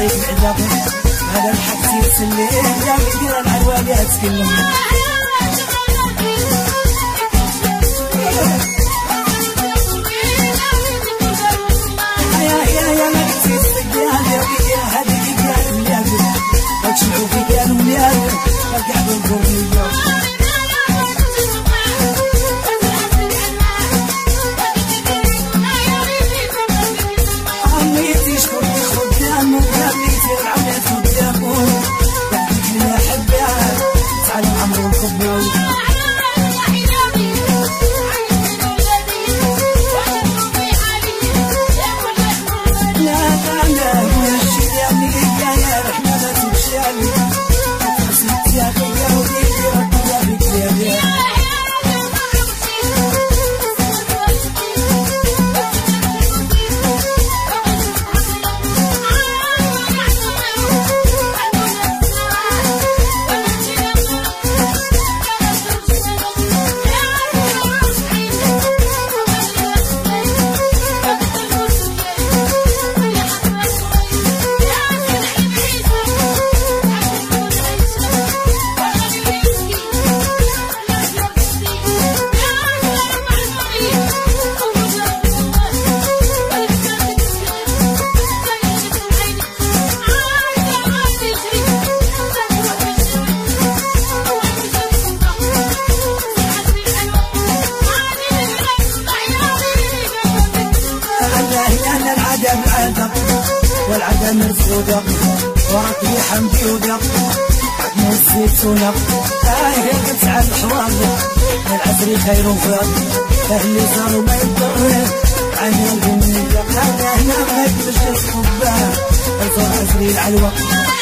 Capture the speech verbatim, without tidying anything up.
يعطيك العذاب هذا الحكي يسلي يا يدير العواليات كلهم تسمعوا في كانوا مليان فقعدوا القرنية عميتي شكرني خدام وقابليتي العملات قدامهم بعدك لي أحبها تعالوا عمرو الكبر والعدم مرفوضة وركبي حمدي ودق عدنا الزيتونة هاي تسعى الحوار العسري خير وفاق أهلي صاروا ما يضرر عن الغنية هذا هنا ما يكبش الصباح الفرع عسري العلوة